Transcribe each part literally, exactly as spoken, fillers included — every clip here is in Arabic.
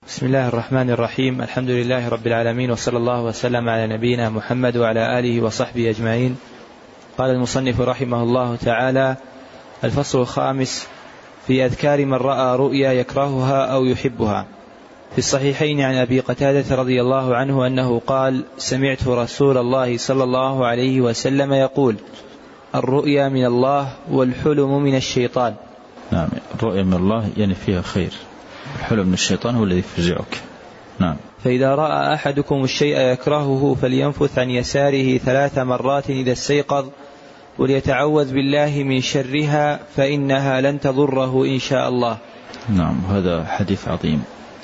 بسم الله الرحمن الرحيم. الحمد لله رب العالمين، وصلى الله وسلم على نبينا محمد وعلى آله وصحبه أجمعين. قال المصنف رحمه الله تعالى: الفصل الخامس في أذكار من رأى رؤيا يكرهها أو يحبها. في الصحيحين عن أبي قتادة رضي الله عنه أنه قال: سمعت رسول الله صلى الله عليه وسلم يقول: الرؤيا من الله والحلم من الشيطان. نعم، الرؤيا من الله يعني فيها خير، الحلم من الشيطان هو الذي يفزعك. نعم. فإذا رأى أحدكم الشيء يكرهه فلينفث عن يساره ثلاث مرات إذا استيقظ، وليتعوذ بالله من شرها فإنها لن تضره إن شاء الله. نعم، هذا حديث عظيم.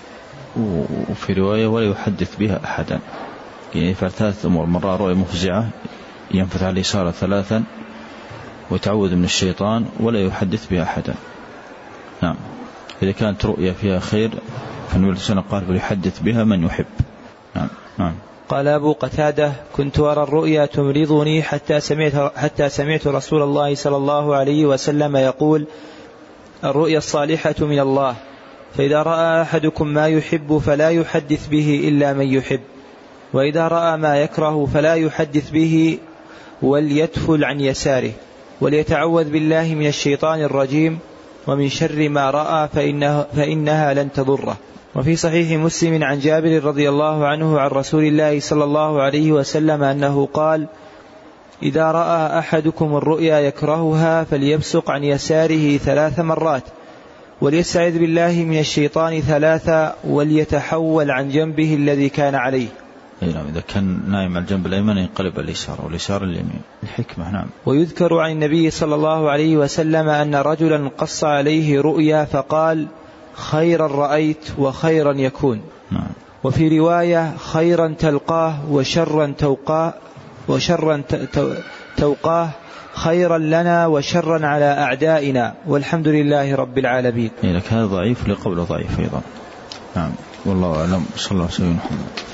وفي رواية: ولا يحدث بها أحدا، يعني يفعل ثلاث أمور: مرة رؤيا مفزعة ينفث على اليسار ثلاثا، ويتعوذ من الشيطان، ولا يحدث بها أحدا. نعم. إذا كانت رؤيا فيها خير فالنبي صلى الله عليه وسلم قال: ويحدث بها من يحب. نعم. نعم. قال أبو قتادة: كنت أرى الرؤيا تمرضني حتى سمعت, حتى سمعت رسول الله صلى الله عليه وسلم يقول: الرؤيا الصالحة من الله، فإذا رأى أحدكم ما يحب فلا يحدث به إلا من يحب، وإذا رأى ما يكره فلا يحدث به وليتفل عن يساره، وليتعوذ بالله من الشيطان الرجيم ومن شر ما رأى فإنه فإنها لن تضره. وفي صحيح مسلم عن جابر رضي الله عنه عن رسول الله صلى الله عليه وسلم أنه قال: إذا رأى أحدكم الرؤيا يكرهها فليبصق عن يساره ثلاث مرات، وليستعذ بالله من الشيطان ثلاثا، وليتحول عن جنبه الذي كان عليه. نعم، إذا كان نايم على الجنب الأيمن ينقلب اليسار، واليسار اليمين. الحكمة. نعم. ويذكر عن النبي صلى الله عليه وسلم أن رجلا قص عليه رؤيا فقال: خيرا رأيت وخيرا يكون. نعم. وفي رواية: خيرا تلقاه وشرا توقاه وشرا توقاه خيرا لنا وشرا على أعدائنا والحمد لله رب العالمين. يعني هذا ضعيف لقوله ضعيف أيضا. نعم، والله أعلم. صلى الله عليه وسلم.